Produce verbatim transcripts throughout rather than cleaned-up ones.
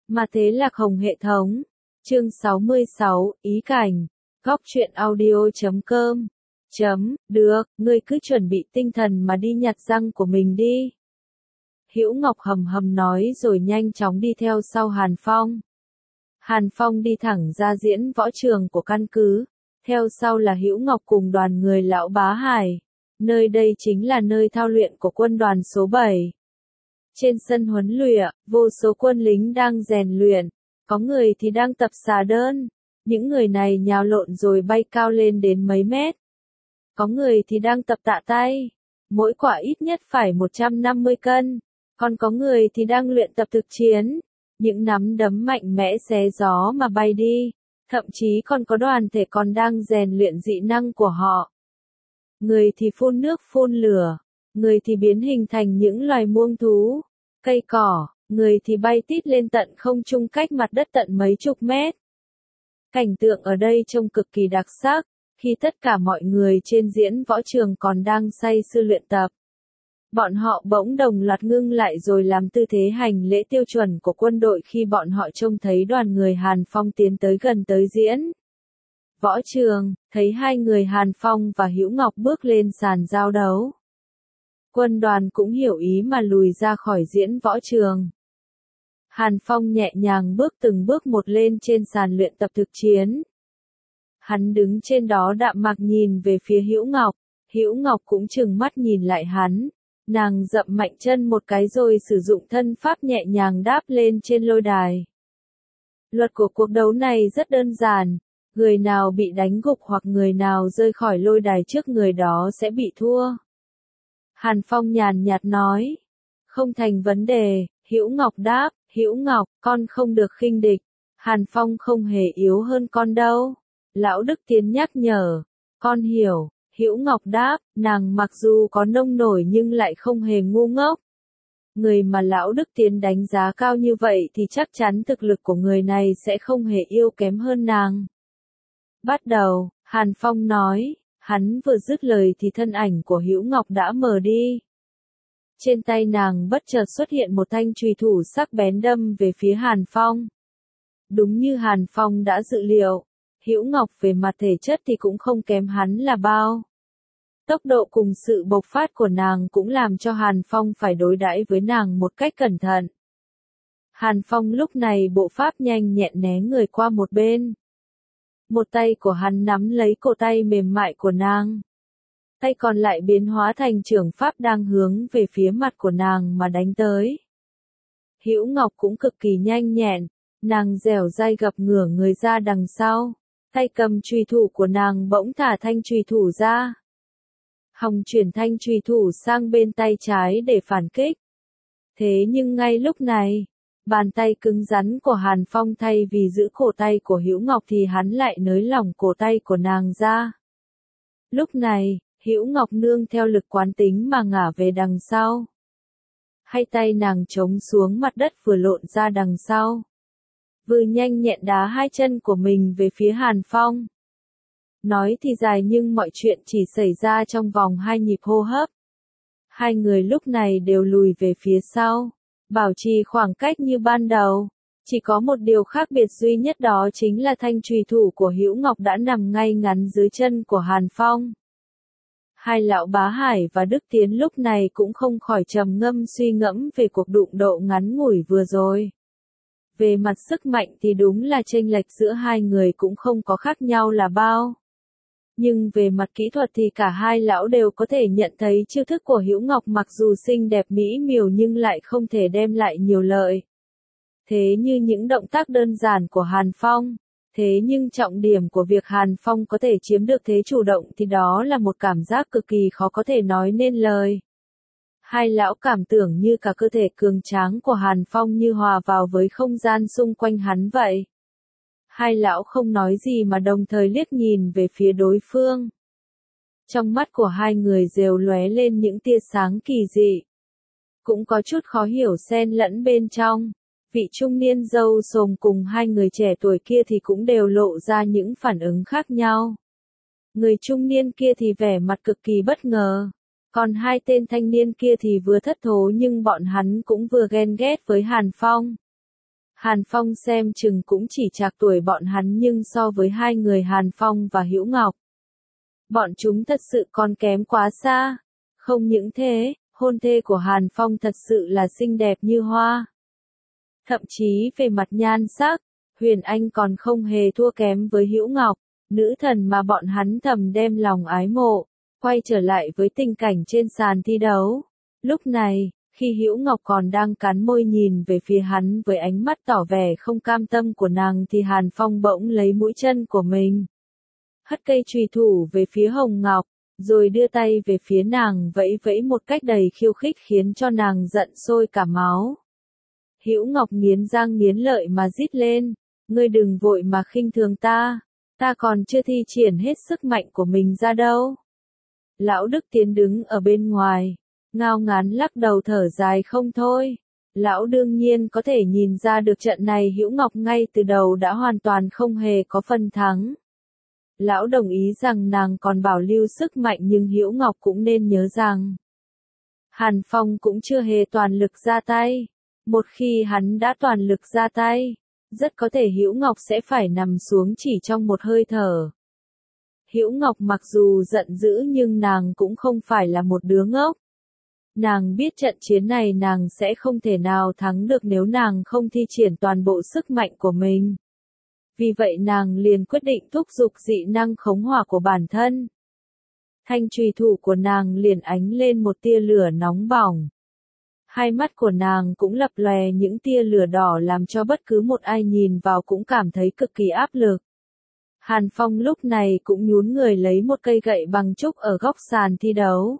Mà thế Lạc Hồng hệ thống. Chương sáu mươi sáu, ý cảnh. Góc truyện audio chấm com. Chấm, được, ngươi cứ chuẩn bị tinh thần mà đi nhặt răng của mình đi. Hữu Ngọc hầm hầm nói rồi nhanh chóng đi theo sau Hàn Phong. Hàn Phong đi thẳng ra diễn võ trường của căn cứ, theo sau là Hữu Ngọc cùng đoàn người lão Bá Hải. Nơi đây chính là nơi thao luyện của quân đoàn số bảy. Trên sân huấn luyện, vô số quân lính đang rèn luyện, có người thì đang tập xà đơn, những người này nhào lộn rồi bay cao lên đến mấy mét. Có người thì đang tập tạ tay, mỗi quả ít nhất phải một trăm năm mươi cân, còn có người thì đang luyện tập thực chiến, những nắm đấm mạnh mẽ xé gió mà bay đi, thậm chí còn có đoàn thể còn đang rèn luyện dị năng của họ. Người thì phun nước phun lửa, người thì biến hình thành những loài muông thú, cây cỏ, người thì bay tít lên tận không trung cách mặt đất tận mấy chục mét. Cảnh tượng ở đây trông cực kỳ đặc sắc, khi tất cả mọi người trên diễn võ trường còn đang say sưa luyện tập. Bọn họ bỗng đồng loạt ngưng lại rồi làm tư thế hành lễ tiêu chuẩn của quân đội khi bọn họ trông thấy đoàn người Hàn Phong tiến tới gần tới diễn võ trường, thấy hai người Hàn Phong và Hữu Ngọc bước lên sàn giao đấu. Quân đoàn cũng hiểu ý mà lùi ra khỏi diễn võ trường. Hàn Phong nhẹ nhàng bước từng bước một lên trên sàn luyện tập thực chiến. Hắn đứng trên đó đạm mạc nhìn về phía Hữu Ngọc, Hữu Ngọc cũng trừng mắt nhìn lại hắn. Nàng dậm mạnh chân một cái rồi sử dụng thân pháp nhẹ nhàng đáp lên trên lôi đài. Luật của cuộc đấu này rất đơn giản, người nào bị đánh gục hoặc người nào rơi khỏi lôi đài trước người đó sẽ bị thua. Hàn Phong nhàn nhạt nói, không thành vấn đề, Hữu Ngọc đáp, Hữu Ngọc, con không được khinh địch. Hàn Phong không hề yếu hơn con đâu. Lão Đức Tiến nhắc nhở, con hiểu. Hữu Ngọc đáp, nàng mặc dù có nông nổi nhưng lại không hề ngu ngốc. Người mà Lão Đức Tiến đánh giá cao như vậy thì chắc chắn thực lực của người này sẽ không hề yếu kém hơn nàng. Bắt đầu, Hàn Phong nói, hắn vừa dứt lời thì thân ảnh của Hữu Ngọc đã mờ đi. Trên tay nàng bất chợt xuất hiện một thanh chùy thủ sắc bén đâm về phía Hàn Phong. Đúng như Hàn Phong đã dự liệu, Hữu Ngọc về mặt thể chất thì cũng không kém hắn là bao. Tốc độ cùng sự bộc phát của nàng cũng làm cho Hàn Phong phải đối đãi với nàng một cách cẩn thận. Hàn Phong lúc này bộ pháp nhanh nhẹn né người qua một bên. Một tay của hắn nắm lấy cổ tay mềm mại của nàng. Tay còn lại biến hóa thành trưởng pháp đang hướng về phía mặt của nàng mà đánh tới. Hữu Ngọc cũng cực kỳ nhanh nhẹn, nàng dẻo dai gập ngửa người ra đằng sau. Tay cầm chùy thủ của nàng bỗng thả thanh chùy thủ ra. Hồng chuyển thanh chùy thủ sang bên tay trái để phản kích. Thế nhưng ngay lúc này, bàn tay cứng rắn của Hàn Phong thay vì giữ cổ tay của Hữu Ngọc thì hắn lại nới lỏng cổ tay của nàng ra. Lúc này, Hữu Ngọc nương theo lực quán tính mà ngả về đằng sau. Hai tay nàng chống xuống mặt đất vừa lộn ra đằng sau. Vừa nhanh nhẹn đá hai chân của mình về phía Hàn Phong. Nói thì dài nhưng mọi chuyện chỉ xảy ra trong vòng hai nhịp hô hấp. Hai người lúc này đều lùi về phía sau, bảo trì khoảng cách như ban đầu. Chỉ có một điều khác biệt duy nhất đó chính là thanh chùy thủ của Hữu Ngọc đã nằm ngay ngắn dưới chân của Hàn Phong. Hai lão Bá Hải và Đức Tiến lúc này cũng không khỏi trầm ngâm suy ngẫm về cuộc đụng độ ngắn ngủi vừa rồi. Về mặt sức mạnh thì đúng là chênh lệch giữa hai người cũng không có khác nhau là bao. Nhưng về mặt kỹ thuật thì cả hai lão đều có thể nhận thấy chiêu thức của Hữu Ngọc mặc dù xinh đẹp mỹ miều nhưng lại không thể đem lại nhiều lợi. Thế như những động tác đơn giản của Hàn Phong, thế nhưng trọng điểm của việc Hàn Phong có thể chiếm được thế chủ động thì đó là một cảm giác cực kỳ khó có thể nói nên lời. Hai lão cảm tưởng như cả cơ thể cường tráng của Hàn Phong như hòa vào với không gian xung quanh hắn vậy. Hai lão không nói gì mà đồng thời liếc nhìn về phía đối phương. Trong mắt của hai người rều lóe lên những tia sáng kỳ dị. Cũng có chút khó hiểu xen lẫn bên trong. Vị trung niên râu xồm cùng hai người trẻ tuổi kia thì cũng đều lộ ra những phản ứng khác nhau. Người trung niên kia thì vẻ mặt cực kỳ bất ngờ. Còn hai tên thanh niên kia thì vừa thất thố nhưng bọn hắn cũng vừa ghen ghét với Hàn Phong. Hàn Phong xem chừng cũng chỉ trạc tuổi bọn hắn nhưng so với hai người Hàn Phong và Hữu Ngọc, bọn chúng thật sự còn kém quá xa. Không những thế, hôn thê của Hàn Phong thật sự là xinh đẹp như hoa. Thậm chí về mặt nhan sắc, Huyền Anh còn không hề thua kém với Hữu Ngọc, nữ thần mà bọn hắn thầm đem lòng ái mộ. Quay trở lại với tình cảnh trên sàn thi đấu. Lúc này, khi Hữu Ngọc còn đang cắn môi nhìn về phía hắn với ánh mắt tỏ vẻ không cam tâm của nàng thì Hàn Phong bỗng lấy mũi chân của mình, hất cây chùy thủ về phía Hồng Ngọc, rồi đưa tay về phía nàng vẫy vẫy một cách đầy khiêu khích khiến cho nàng giận sôi cả máu. Hữu Ngọc nghiến răng nghiến lợi mà rít lên, ngươi đừng vội mà khinh thường ta, ta còn chưa thi triển hết sức mạnh của mình ra đâu. Lão Đức Tiến đứng ở bên ngoài, ngao ngán lắc đầu thở dài không thôi. Lão đương nhiên có thể nhìn ra được trận này Hữu Ngọc ngay từ đầu đã hoàn toàn không hề có phần thắng. Lão đồng ý rằng nàng còn bảo lưu sức mạnh nhưng Hữu Ngọc cũng nên nhớ rằng Hàn Phong cũng chưa hề toàn lực ra tay. Một khi hắn đã toàn lực ra tay, rất có thể Hữu Ngọc sẽ phải nằm xuống chỉ trong một hơi thở. Hữu Ngọc mặc dù giận dữ nhưng nàng cũng không phải là một đứa ngốc. Nàng biết trận chiến này nàng sẽ không thể nào thắng được nếu nàng không thi triển toàn bộ sức mạnh của mình. Vì vậy nàng liền quyết định thúc giục dị năng khống hỏa của bản thân. Thanh chùy thủ của nàng liền ánh lên một tia lửa nóng bỏng. Hai mắt của nàng cũng lập lòe những tia lửa đỏ làm cho bất cứ một ai nhìn vào cũng cảm thấy cực kỳ áp lực. Hàn Phong lúc này cũng nhún người lấy một cây gậy bằng trúc ở góc sàn thi đấu.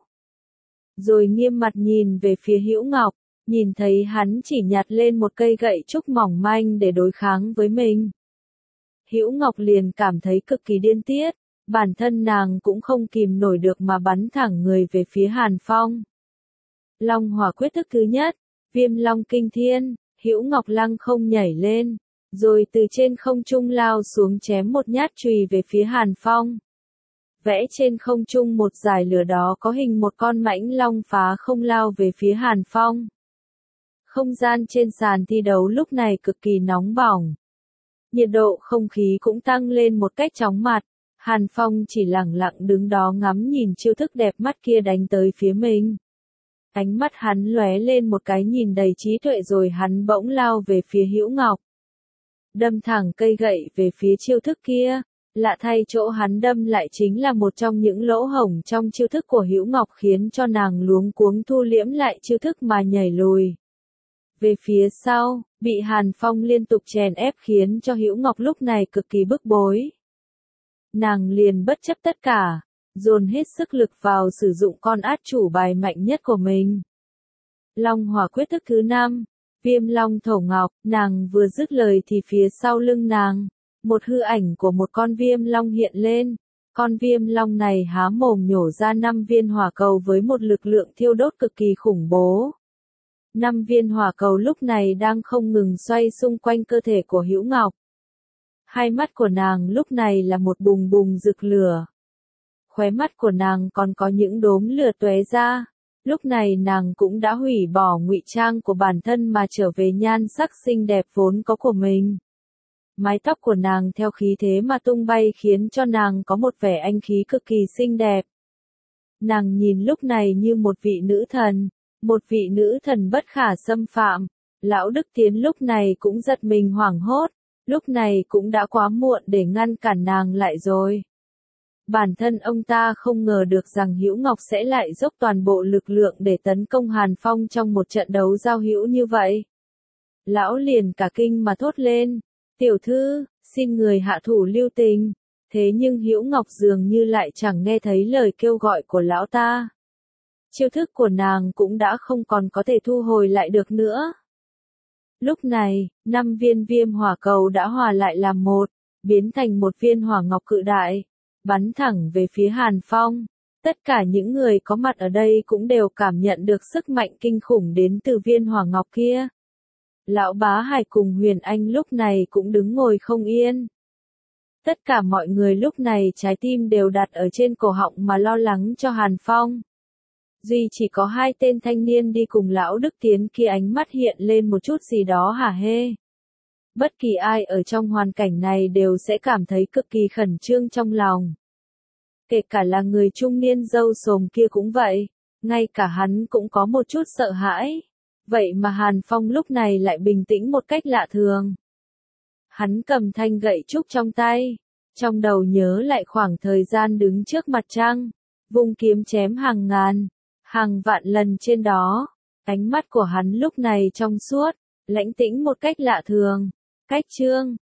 Rồi nghiêm mặt nhìn về phía Hữu Ngọc, nhìn thấy hắn chỉ nhặt lên một cây gậy trúc mỏng manh để đối kháng với mình. Hữu Ngọc liền cảm thấy cực kỳ điên tiết, bản thân nàng cũng không kìm nổi được mà bắn thẳng người về phía Hàn Phong. Long hỏa quyết thức thứ nhất, Viêm Long Kinh Thiên, Hữu Ngọc lăng không nhảy lên, rồi từ trên không trung lao xuống chém một nhát chùy về phía Hàn Phong. Vẽ trên không trung một dải lửa đó có hình một con mãnh long phá không lao về phía Hàn Phong. Không gian trên sàn thi đấu lúc này cực kỳ nóng bỏng. Nhiệt độ không khí cũng tăng lên một cách chóng mặt. Hàn Phong chỉ lẳng lặng đứng đó ngắm nhìn chiêu thức đẹp mắt kia đánh tới phía mình. Ánh mắt hắn lóe lên một cái nhìn đầy trí tuệ rồi hắn bỗng lao về phía Hữu Ngọc. Đâm thẳng cây gậy về phía chiêu thức kia. Lạ thay chỗ hắn đâm lại chính là một trong những lỗ hổng trong chiêu thức của Hữu Ngọc khiến cho nàng luống cuống thu liễm lại chiêu thức mà nhảy lùi về phía sau, bị Hàn Phong liên tục chèn ép khiến cho Hữu Ngọc lúc này cực kỳ bức bối. Nàng liền bất chấp tất cả, dồn hết sức lực vào sử dụng con át chủ bài mạnh nhất của mình. Long hỏa quyết thức thứ năm, Viêm Long Thổ Ngọc, nàng vừa dứt lời thì phía sau lưng nàng, một hư ảnh của một con viêm long hiện lên. Con viêm long này há mồm nhổ ra năm viên hỏa cầu với một lực lượng thiêu đốt cực kỳ khủng bố. Năm viên hỏa cầu lúc này đang không ngừng xoay xung quanh cơ thể của Hữu Ngọc. Hai mắt của nàng lúc này là một bùng bùng rực lửa. Khóe mắt của nàng còn có những đốm lửa tóe ra. Lúc này nàng cũng đã hủy bỏ ngụy trang của bản thân mà trở về nhan sắc xinh đẹp vốn có của mình. Mái tóc của nàng theo khí thế mà tung bay khiến cho nàng có một vẻ anh khí cực kỳ xinh đẹp. Nàng nhìn lúc này như một vị nữ thần, một vị nữ thần bất khả xâm phạm. Lão Đức Tiến lúc này cũng giật mình hoảng hốt, lúc này cũng đã quá muộn để ngăn cản nàng lại rồi. Bản thân ông ta không ngờ được rằng Hữu Ngọc sẽ lại dốc toàn bộ lực lượng để tấn công Hàn Phong trong một trận đấu giao hữu như vậy. Lão liền cả kinh mà thốt lên, tiểu thư, xin người hạ thủ lưu tình. Thế nhưng Hữu Ngọc dường như lại chẳng nghe thấy lời kêu gọi của lão ta. Chiêu thức của nàng cũng đã không còn có thể thu hồi lại được nữa. Lúc này, năm viên viêm hỏa cầu đã hòa lại làm một, biến thành một viên hỏa ngọc cự đại, bắn thẳng về phía Hàn Phong. Tất cả những người có mặt ở đây cũng đều cảm nhận được sức mạnh kinh khủng đến từ viên hỏa ngọc kia. Lão Bá Hải cùng Huyền Anh lúc này cũng đứng ngồi không yên. Tất cả mọi người lúc này trái tim đều đặt ở trên cổ họng mà lo lắng cho Hàn Phong. Duy chỉ có hai tên thanh niên đi cùng lão Đức Tiến kia ánh mắt hiện lên một chút gì đó hả hê. Bất kỳ ai ở trong hoàn cảnh này đều sẽ cảm thấy cực kỳ khẩn trương trong lòng. Kể cả là người trung niên râu xồm kia cũng vậy, ngay cả hắn cũng có một chút sợ hãi. Vậy mà Hàn Phong lúc này lại bình tĩnh một cách lạ thường. Hắn cầm thanh gậy trúc trong tay, trong đầu nhớ lại khoảng thời gian đứng trước mặt trăng, vung kiếm chém hàng ngàn, hàng vạn lần trên đó. Ánh mắt của hắn lúc này trong suốt, lãnh tĩnh một cách lạ thường. Cách chương